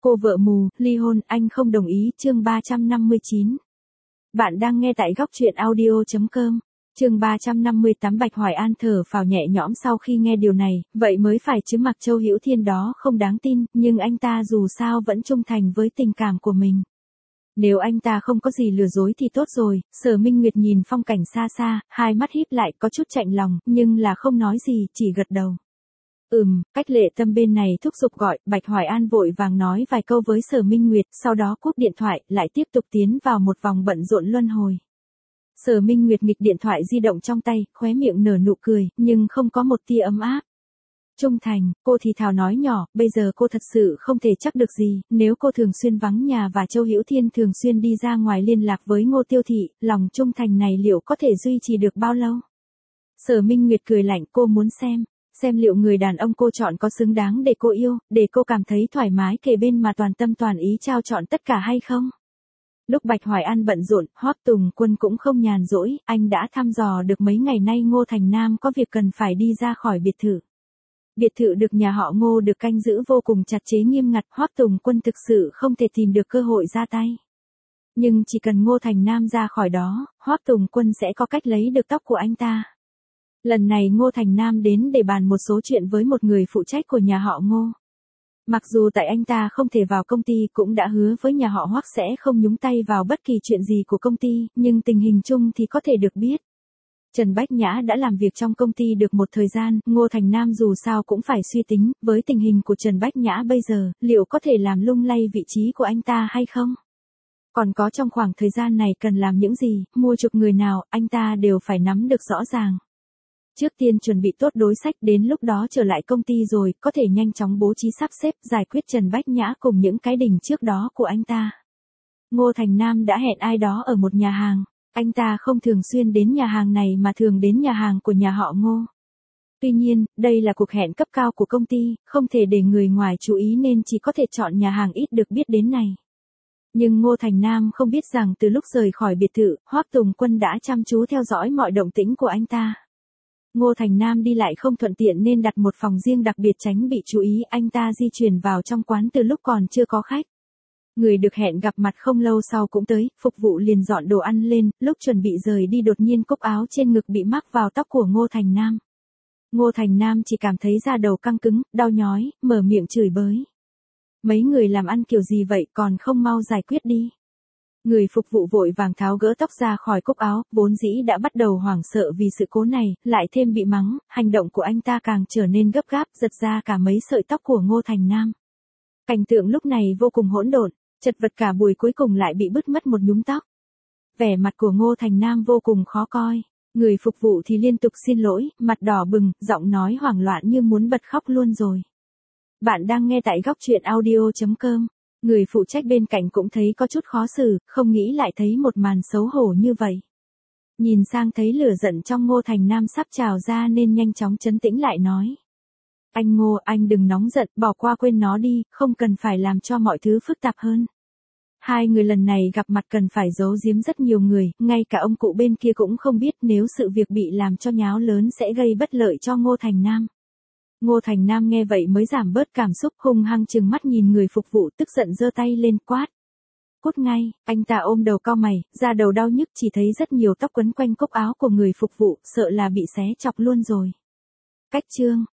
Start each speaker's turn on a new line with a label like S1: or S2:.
S1: Cô vợ mù, ly hôn, anh không đồng ý, chương 359. Bạn đang nghe tại góc truyện audio.com. Chương 358. Bạch Hoài An thở phào nhẹ nhõm sau khi nghe điều này, vậy mới phải chứ, mặc Châu Hữu Thiên đó không đáng tin, nhưng anh ta dù sao vẫn trung thành với tình cảm của mình. Nếu anh ta không có gì lừa dối thì tốt rồi. Sở Minh Nguyệt nhìn phong cảnh xa xa, hai mắt híp lại, có chút chạnh lòng, nhưng là không nói gì, chỉ gật đầu. Cách Lệ Tâm bên này thúc giục gọi, Bạch Hoài An vội vàng nói vài câu với Sở Minh Nguyệt, sau đó cúp điện thoại, lại tiếp tục tiến vào một vòng bận rộn luân hồi. Sở Minh Nguyệt nghịch điện thoại di động trong tay, khóe miệng nở nụ cười, nhưng không có một tia ấm áp. Trung thành, cô thì thào nói nhỏ, bây giờ cô thật sự không thể chắc được gì, nếu cô thường xuyên vắng nhà và Châu Hữu Thiên thường xuyên đi ra ngoài liên lạc với Ngô Tiêu Thị, lòng trung thành này liệu có thể duy trì được bao lâu? Sở Minh Nguyệt cười lạnh, cô muốn xem liệu người đàn ông cô chọn có xứng đáng để cô yêu, để cô cảm thấy thoải mái kề bên mà toàn tâm toàn ý trao chọn tất cả hay không? Lúc Bạch Hoài An bận rộn, Hoắc Tùng Quân cũng không nhàn rỗi, anh đã thăm dò được mấy ngày nay Ngô Thành Nam có việc cần phải đi ra khỏi biệt thự. Biệt thự được nhà họ Ngô được canh giữ vô cùng chặt chẽ nghiêm ngặt, Hoắc Tùng Quân thực sự không thể tìm được cơ hội ra tay. Nhưng chỉ cần Ngô Thành Nam ra khỏi đó, Hoắc Tùng Quân sẽ có cách lấy được tóc của anh ta. Lần này Ngô Thành Nam đến để bàn một số chuyện với một người phụ trách của nhà họ Ngô. Mặc dù tại anh ta không thể vào công ty, cũng đã hứa với nhà họ Hoắc sẽ không nhúng tay vào bất kỳ chuyện gì của công ty, nhưng tình hình chung thì có thể được biết. Trần Bách Nhã đã làm việc trong công ty được một thời gian, Ngô Thành Nam dù sao cũng phải suy tính, với tình hình của Trần Bách Nhã bây giờ, liệu có thể làm lung lay vị trí của anh ta hay không? Còn có trong khoảng thời gian này cần làm những gì, mua chuộc người nào, anh ta đều phải nắm được rõ ràng. Trước tiên chuẩn bị tốt đối sách, đến lúc đó trở lại công ty rồi, có thể nhanh chóng bố trí sắp xếp, giải quyết Trần Bách Nhã cùng những cái đỉnh trước đó của anh ta. Ngô Thành Nam đã hẹn ai đó ở một nhà hàng. Anh ta không thường xuyên đến nhà hàng này mà thường đến nhà hàng của nhà họ Ngô. Tuy nhiên, đây là cuộc hẹn cấp cao của công ty, không thể để người ngoài chú ý nên chỉ có thể chọn nhà hàng ít được biết đến này. Nhưng Ngô Thành Nam không biết rằng từ lúc rời khỏi biệt thự, Hoắc Tùng Quân đã chăm chú theo dõi mọi động tĩnh của anh ta. Ngô Thành Nam đi lại không thuận tiện nên đặt một phòng riêng đặc biệt tránh bị chú ý, anh ta di chuyển vào trong quán từ lúc còn chưa có khách. Người được hẹn gặp mặt không lâu sau cũng tới, phục vụ liền dọn đồ ăn lên, lúc chuẩn bị rời đi đột nhiên cúc áo trên ngực bị mắc vào tóc của Ngô Thành Nam. Ngô Thành Nam chỉ cảm thấy da đầu căng cứng, đau nhói, mở miệng chửi bới. Mấy người làm ăn kiểu gì vậy, còn không mau giải quyết đi. Người phục vụ vội vàng tháo gỡ tóc ra khỏi cúc áo, vốn dĩ đã bắt đầu hoảng sợ vì sự cố này, lại thêm bị mắng, hành động của anh ta càng trở nên gấp gáp, giật ra cả mấy sợi tóc của Ngô Thành Nam. Cảnh tượng lúc này vô cùng hỗn độn, chật vật cả buổi cuối cùng lại bị bứt mất một nhúm tóc. Vẻ mặt của Ngô Thành Nam vô cùng khó coi, người phục vụ thì liên tục xin lỗi, mặt đỏ bừng, giọng nói hoảng loạn như muốn bật khóc luôn rồi. Bạn đang nghe tại góc truyện audio.com. Người phụ trách bên cạnh cũng thấy có chút khó xử, không nghĩ lại thấy một màn xấu hổ như vậy. Nhìn sang thấy lửa giận trong Ngô Thành Nam sắp trào ra nên nhanh chóng trấn tĩnh lại nói. Anh Ngô, anh đừng nóng giận, bỏ qua quên nó đi, không cần phải làm cho mọi thứ phức tạp hơn. Hai người lần này gặp mặt cần phải giấu giếm rất nhiều người, ngay cả ông cụ bên kia cũng không biết, nếu sự việc bị làm cho nháo lớn sẽ gây bất lợi cho Ngô Thành Nam. Ngô Thành Nam nghe vậy mới giảm bớt cảm xúc, hung hăng trừng mắt nhìn người phục vụ, tức giận giơ tay lên quát. Cút ngay, anh ta ôm đầu cau mày, da đầu đau nhức, chỉ thấy rất nhiều tóc quấn quanh cúc áo của người phục vụ, sợ là bị xé chọc luôn rồi. Cách chương